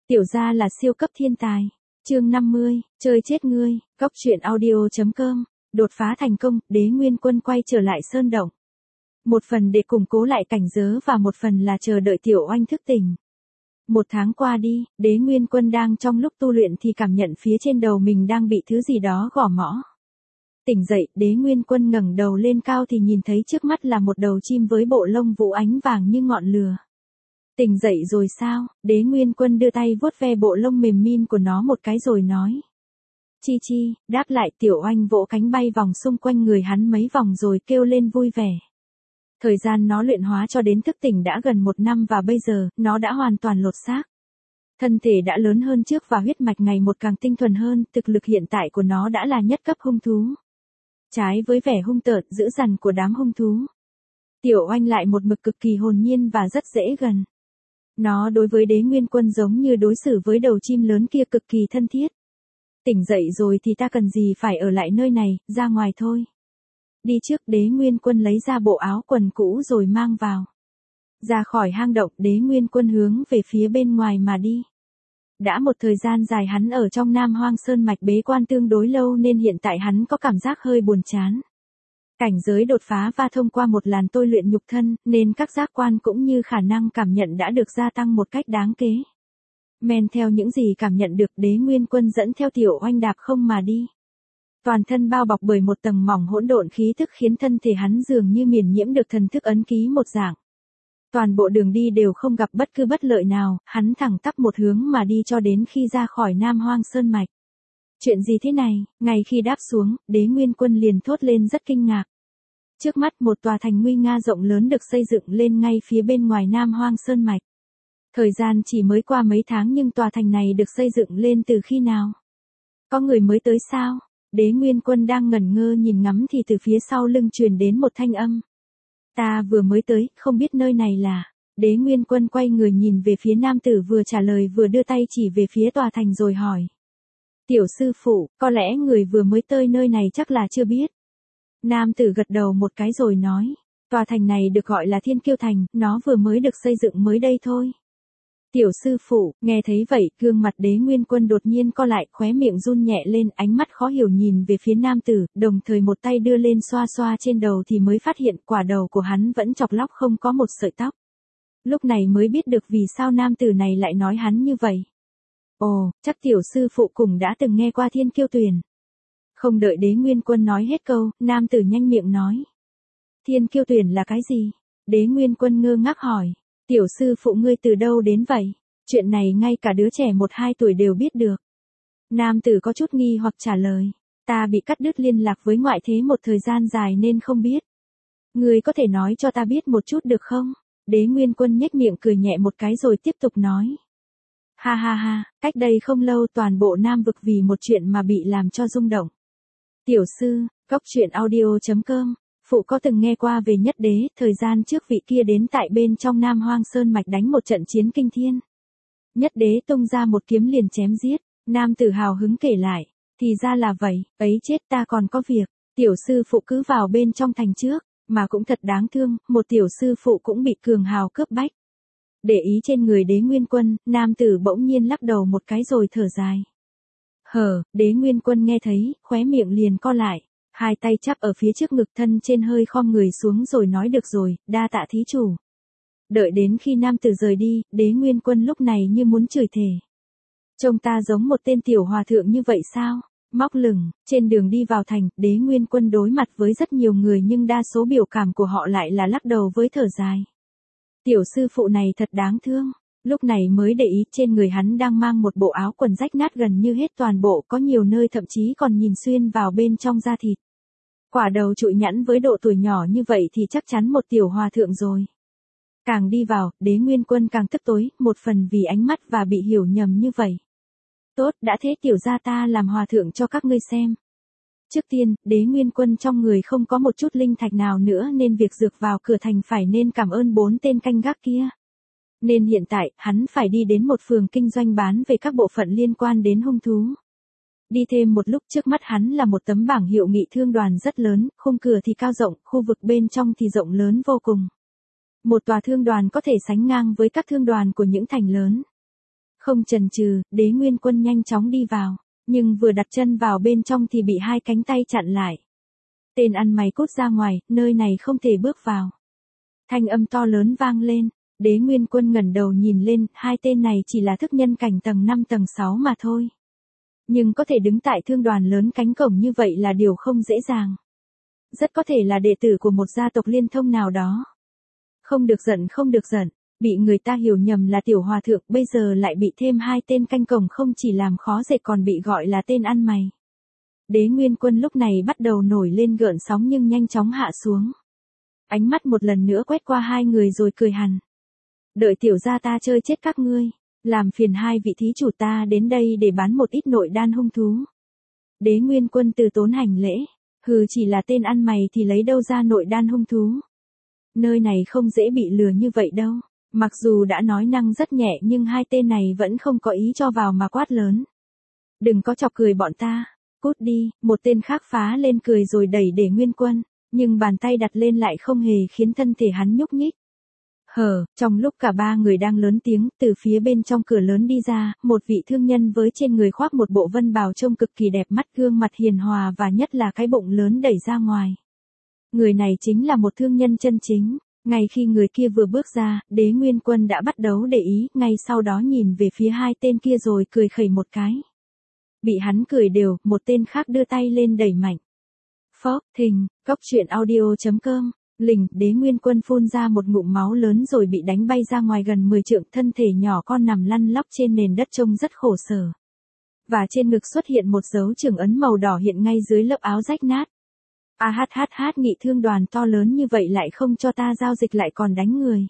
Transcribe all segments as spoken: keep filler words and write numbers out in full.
Tiểu gia là siêu cấp thiên tài. Chương năm mươi, chơi chết ngươi, góc truyện audio chấm com, đột phá thành công, Đế Nguyên Quân quay trở lại sơn động. Một phần để củng cố lại cảnh giới và một phần là chờ đợi Tiểu Oanh thức tỉnh. Một tháng qua đi, Đế Nguyên Quân đang trong lúc tu luyện thì cảm nhận phía trên đầu mình đang bị thứ gì đó gõ mõ. Tỉnh dậy, Đế Nguyên Quân ngẩng đầu lên cao thì nhìn thấy trước mắt là một đầu chim với bộ lông vũ ánh vàng như ngọn lửa. Tỉnh dậy rồi sao? Đế Nguyên Quân đưa tay vuốt ve bộ lông mềm min của nó một cái rồi nói. Chi chi, đáp lại. Tiểu Oanh vỗ cánh bay vòng xung quanh người hắn mấy vòng rồi kêu lên vui vẻ. Thời gian nó luyện hóa cho đến thức tỉnh đã gần một năm và bây giờ, nó đã hoàn toàn lột xác. Thân thể đã lớn hơn trước và huyết mạch ngày một càng tinh thuần hơn, thực lực hiện tại của nó đã là nhất cấp hung thú. Trái với vẻ hung tợn dữ dằn của đám hung thú, Tiểu Oanh lại một mực cực kỳ hồn nhiên và rất dễ gần. Nó đối với Đế Nguyên Quân giống như đối xử với đầu chim lớn kia cực kỳ thân thiết. Tỉnh dậy rồi thì ta cần gì phải ở lại nơi này, ra ngoài thôi. Đi trước. Đế Nguyên Quân lấy ra bộ áo quần cũ rồi mang vào. Ra khỏi hang động, Đế Nguyên Quân hướng về phía bên ngoài mà đi. Đã một thời gian dài hắn ở trong Nam Hoang Sơn Mạch bế quan tương đối lâu nên hiện tại hắn có cảm giác hơi buồn chán. Cảnh giới đột phá và thông qua một làn tôi luyện nhục thân, nên các giác quan cũng như khả năng cảm nhận đã được gia tăng một cách đáng kể. Men theo những gì cảm nhận được, Đế Nguyên Quân dẫn theo Tiểu Oanh đạp không mà đi. Toàn thân bao bọc bởi một tầng mỏng hỗn độn khí thức khiến thân thể hắn dường như miền nhiễm được thần thức ấn ký một dạng. Toàn bộ đường đi đều không gặp bất cứ bất lợi nào, hắn thẳng tắp một hướng mà đi cho đến khi ra khỏi Nam Hoang Sơn Mạch. Chuyện gì thế này? Ngay khi đáp xuống, Đế Nguyên Quân liền thốt lên rất kinh ngạc. Trước mắt một tòa thành nguy nga rộng lớn được xây dựng lên ngay phía bên ngoài Nam Hoang Sơn Mạch. Thời gian chỉ mới qua mấy tháng nhưng tòa thành này được xây dựng lên từ khi nào? Có người mới tới sao? Đế Nguyên Quân đang ngẩn ngơ nhìn ngắm thì từ phía sau lưng truyền đến một thanh âm. Ta vừa mới tới, không biết nơi này là... Đế Nguyên Quân quay người nhìn về phía nam tử vừa trả lời vừa đưa tay chỉ về phía tòa thành rồi hỏi. Tiểu sư phụ, có lẽ người vừa mới tới nơi này chắc là chưa biết. Nam tử gật đầu một cái rồi nói. Tòa thành này được gọi là Thiên Kiêu Thành, nó vừa mới được xây dựng mới đây thôi. Tiểu sư phụ, nghe thấy vậy, gương mặt Đế Nguyên Quân đột nhiên co lại, khóe miệng run nhẹ lên, ánh mắt khó hiểu nhìn về phía nam tử, đồng thời một tay đưa lên xoa xoa trên đầu thì mới phát hiện quả đầu của hắn vẫn chọc lóc không có một sợi tóc. Lúc này mới biết được vì sao nam tử này lại nói hắn như vậy. Ồ, chắc tiểu sư phụ cùng đã từng nghe qua Thiên Kiêu Tuyển. Không đợi Đế Nguyên Quân nói hết câu, nam tử nhanh miệng nói. Thiên Kiêu Tuyển là cái gì? Đế Nguyên Quân ngơ ngác hỏi. Tiểu sư phụ ngươi từ đâu đến vậy? Chuyện này ngay cả đứa trẻ một hai tuổi đều biết được. Nam tử có chút nghi hoặc trả lời. Ta bị cắt đứt liên lạc với ngoại thế một thời gian dài nên không biết. Ngươi có thể nói cho ta biết một chút được không? Đế Nguyên Quân nhếch miệng cười nhẹ một cái rồi tiếp tục nói. Ha ha ha, cách đây không lâu toàn bộ Nam Vực vì một chuyện mà bị làm cho rung động. Tiểu sư, góc truyện audio chấm com. Phụ có từng nghe qua về Nhất Đế, thời gian trước vị kia đến tại bên trong Nam Hoang Sơn Mạch đánh một trận chiến kinh thiên. Nhất Đế tung ra một kiếm liền chém giết, nam tử hào hứng kể lại, thì ra là vậy, ấy chết ta còn có việc, tiểu sư phụ cứ vào bên trong thành trước, mà cũng thật đáng thương, một tiểu sư phụ cũng bị cường hào cướp bách. Để ý trên người Đế Nguyên Quân, nam tử bỗng nhiên lắc đầu một cái rồi thở dài. Hờ, Đế Nguyên Quân nghe thấy, khóe miệng liền co lại. Hai tay chắp ở phía trước ngực, thân trên hơi khom người xuống rồi nói được rồi, đa tạ thí chủ. Đợi đến khi nam tử rời đi, Đế Nguyên Quân lúc này như muốn chửi thề. Trông ta giống một tên tiểu hòa thượng như vậy sao? Móc lửng, trên đường đi vào thành, Đế Nguyên Quân đối mặt với rất nhiều người nhưng đa số biểu cảm của họ lại là lắc đầu với thở dài. Tiểu sư phụ này thật đáng thương. Lúc này mới để ý trên người hắn đang mang một bộ áo quần rách nát gần như hết toàn bộ, có nhiều nơi thậm chí còn nhìn xuyên vào bên trong da thịt. Quả đầu trụi nhẵn với độ tuổi nhỏ như vậy thì chắc chắn một tiểu hòa thượng rồi. Càng đi vào, Đế Nguyên Quân càng tức tối, một phần vì ánh mắt và bị hiểu nhầm như vậy. Tốt, đã thế tiểu gia ta làm hòa thượng cho các ngươi xem. Trước tiên, Đế Nguyên Quân trong người không có một chút linh thạch nào nữa nên việc dược vào cửa thành phải nên cảm ơn bốn tên canh gác kia. Nên hiện tại, hắn phải đi đến một phường kinh doanh bán về các bộ phận liên quan đến hung thú. Đi thêm một lúc trước mắt hắn là một tấm bảng hiệu nghị thương đoàn rất lớn, khung cửa thì cao rộng, khu vực bên trong thì rộng lớn vô cùng. Một tòa thương đoàn có thể sánh ngang với các thương đoàn của những thành lớn. Không chần chừ, Đế Nguyên Quân nhanh chóng đi vào, nhưng vừa đặt chân vào bên trong thì bị hai cánh tay chặn lại. Tên ăn mày cút ra ngoài, nơi này không thể bước vào. Thanh âm to lớn vang lên, Đế Nguyên Quân ngẩng đầu nhìn lên, hai tên này chỉ là thức nhân cảnh tầng năm tầng sáu mà thôi. Nhưng có thể đứng tại thương đoàn lớn cánh cổng như vậy là điều không dễ dàng. Rất có thể là đệ tử của một gia tộc liên thông nào đó. Không được giận không được giận, bị người ta hiểu nhầm là tiểu hòa thượng, bây giờ lại bị thêm hai tên canh cổng, không chỉ làm khó dễ còn bị gọi là tên ăn mày. Đế Nguyên Quân lúc này bắt đầu nổi lên gợn sóng nhưng nhanh chóng hạ xuống. Ánh mắt một lần nữa quét qua hai người rồi cười hằn. Đợi tiểu gia ta chơi chết các ngươi, làm phiền hai vị thí chủ ta đến đây để bán một ít nội đan hung thú. Đế Nguyên Quân từ tốn hành lễ, hừ, chỉ là tên ăn mày thì lấy đâu ra nội đan hung thú. Nơi này không dễ bị lừa như vậy đâu. Mặc dù đã nói năng rất nhẹ nhưng hai tên này vẫn không có ý cho vào mà quát lớn. Đừng có chọc cười bọn ta, cút đi, một tên khác phá lên cười rồi đẩy Đế Nguyên Quân, nhưng bàn tay đặt lên lại không hề khiến thân thể hắn nhúc nhích. Hờ, trong lúc cả ba người đang lớn tiếng, từ phía bên trong cửa lớn đi ra, một vị thương nhân với trên người khoác một bộ vân bào trông cực kỳ đẹp mắt, gương mặt hiền hòa và nhất là cái bụng lớn đẩy ra ngoài. Người này chính là một thương nhân chân chính. Ngay khi người kia vừa bước ra, Đế Nguyên Quân đã bắt đầu để ý, ngay sau đó nhìn về phía hai tên kia rồi cười khẩy một cái. Bị hắn cười đều, một tên khác đưa tay lên đẩy mạnh. Phốc, thình, cốc truyện audio chấm com, lình, Đế Nguyên Quân phun ra một ngụm máu lớn rồi bị đánh bay ra ngoài gần mười trượng, thân thể nhỏ con nằm lăn lóc trên nền đất trông rất khổ sở. Và trên ngực xuất hiện một dấu trưởng ấn màu đỏ hiện ngay dưới lớp áo rách nát. A hát hát hát, nghị thương đoàn to lớn như vậy lại không cho ta giao dịch lại còn đánh người.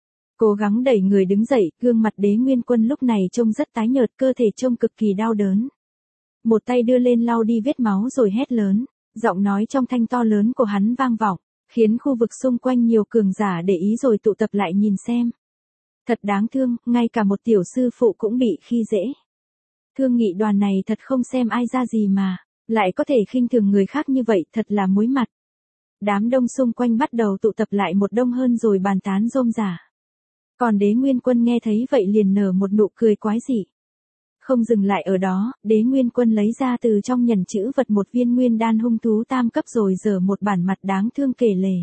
Cố gắng đẩy người đứng dậy, gương mặt Đế Nguyên Quân lúc này trông rất tái nhợt, cơ thể trông cực kỳ đau đớn. Một tay đưa lên lau đi vết máu rồi hét lớn, giọng nói trong thanh to lớn của hắn vang vọng, khiến khu vực xung quanh nhiều cường giả để ý rồi tụ tập lại nhìn xem. Thật đáng thương, ngay cả một tiểu sư phụ cũng bị khi dễ. Thương nghị đoàn này thật không xem ai ra gì mà. Lại có thể khinh thường người khác như vậy, thật là muối mặt. Đám đông xung quanh bắt đầu tụ tập lại một đông hơn rồi bàn tán rôm rả. Còn Đế Nguyên Quân nghe thấy vậy liền nở một nụ cười quái dị. Không dừng lại ở đó, Đế Nguyên Quân lấy ra từ trong nhẫn chữ vật một viên nguyên đan hung thú tam cấp rồi giở một bản mặt đáng thương kể lể.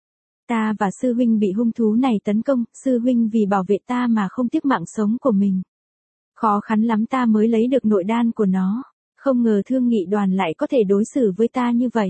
Ta và sư huynh bị hung thú này tấn công, sư huynh vì bảo vệ ta mà không tiếc mạng sống của mình. Khó khăn lắm ta mới lấy được nội đan của nó. Không ngờ thương nghị đoàn lại có thể đối xử với ta như vậy.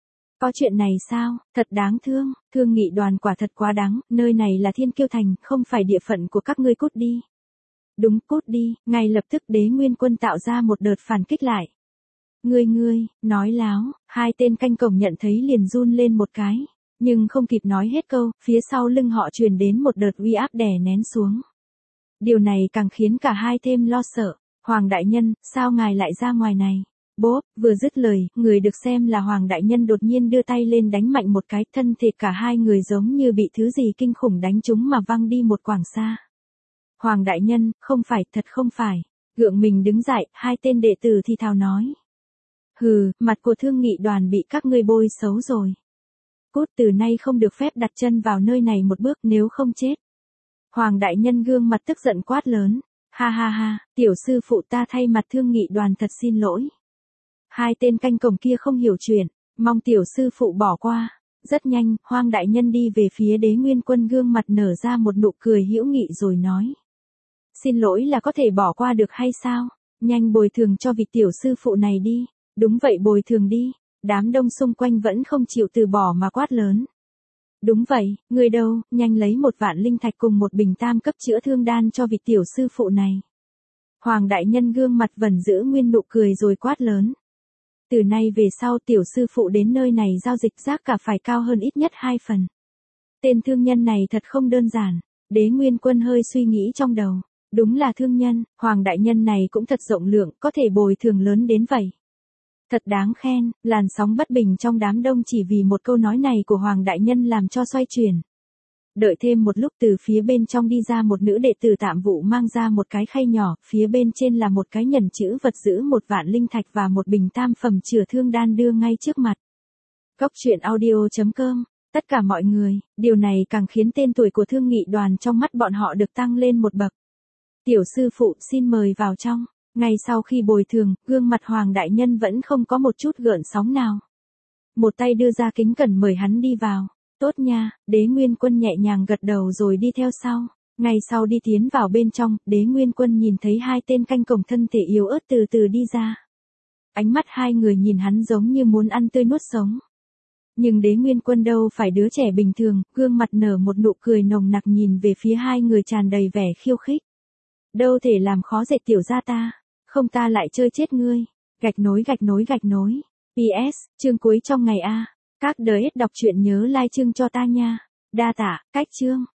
Có chuyện này sao, thật đáng thương, thương nghị đoàn quả thật quá đáng, nơi này là Thiên Kiêu Thành, không phải địa phận của các ngươi, cút đi. Đúng, cút đi, ngay lập tức Đế Nguyên Quân tạo ra một đợt phản kích lại. Ngươi ngươi, nói láo, hai tên canh cổng nhận thấy liền run lên một cái, nhưng không kịp nói hết câu, phía sau lưng họ truyền đến một đợt uy áp đè nén xuống. Điều này càng khiến cả hai thêm lo sợ. Hoàng đại nhân, sao ngài lại ra ngoài này? Bốp, vừa dứt lời, người được xem là Hoàng đại nhân đột nhiên đưa tay lên đánh mạnh một cái, thân thể cả hai người giống như bị thứ gì kinh khủng đánh trúng mà văng đi một quãng xa. Hoàng đại nhân, không phải, thật không phải. Gượng mình đứng dậy, hai tên đệ tử thì thào nói. Hừ, mặt của thương nghị đoàn bị các ngươi bôi xấu rồi. Cút, từ nay không được phép đặt chân vào nơi này một bước, nếu không chết. Hoàng đại nhân gương mặt tức giận quát lớn. Ha ha ha, tiểu sư phụ ta thay mặt thương nghị đoàn thật xin lỗi. Hai tên canh cổng kia không hiểu chuyện, mong tiểu sư phụ bỏ qua. Rất nhanh, Hoàng đại nhân đi về phía Đế Nguyên Quân, gương mặt nở ra một nụ cười hữu nghị rồi nói. Xin lỗi là có thể bỏ qua được hay sao? Nhanh bồi thường cho vị tiểu sư phụ này đi. Đúng vậy, bồi thường đi. Đám đông xung quanh vẫn không chịu từ bỏ mà quát lớn. Đúng vậy, người đâu, nhanh lấy một vạn linh thạch cùng một bình tam cấp chữa thương đan cho vị tiểu sư phụ này. Hoàng đại nhân gương mặt vẫn giữ nguyên nụ cười rồi quát lớn. Từ nay về sau tiểu sư phụ đến nơi này giao dịch giá cả phải cao hơn ít nhất hai phần. Tên thương nhân này thật không đơn giản. Đế Nguyên Quân hơi suy nghĩ trong đầu. Đúng là thương nhân, Hoàng đại nhân này cũng thật rộng lượng, có thể bồi thường lớn đến vậy. Thật đáng khen, làn sóng bất bình trong đám đông chỉ vì một câu nói này của Hoàng đại nhân làm cho xoay chuyển. Đợi thêm một lúc, từ phía bên trong đi ra một nữ đệ tử tạm vụ mang ra một cái khay nhỏ, phía bên trên là một cái nhẫn chữ vật giữ một vạn linh thạch và một bình tam phẩm chữa thương đan đưa ngay trước mặt. Cốc truyện audio chấm com, tất cả mọi người, điều này càng khiến tên tuổi của thương nghị đoàn trong mắt bọn họ được tăng lên một bậc. Tiểu sư phụ xin mời vào trong. Ngay sau khi bồi thường, gương mặt Hoàng đại nhân vẫn không có một chút gợn sóng nào. Một tay đưa ra kính cẩn mời hắn đi vào. Tốt nha, Đế Nguyên Quân nhẹ nhàng gật đầu rồi đi theo sau. Ngay sau đi tiến vào bên trong, Đế Nguyên Quân nhìn thấy hai tên canh cổng thân thể yếu ớt từ từ đi ra. Ánh mắt hai người nhìn hắn giống như muốn ăn tươi nuốt sống. Nhưng Đế Nguyên Quân đâu phải đứa trẻ bình thường, gương mặt nở một nụ cười nồng nặc nhìn về phía hai người tràn đầy vẻ khiêu khích. Đâu thể làm khó dễ tiểu gia ta, không ta lại chơi chết ngươi. Gạch nối gạch nối gạch nối. pê ét, chương cuối trong ngày A. Các đứa đọc truyện nhớ like chương cho ta nha. Đa tạ, cách chương.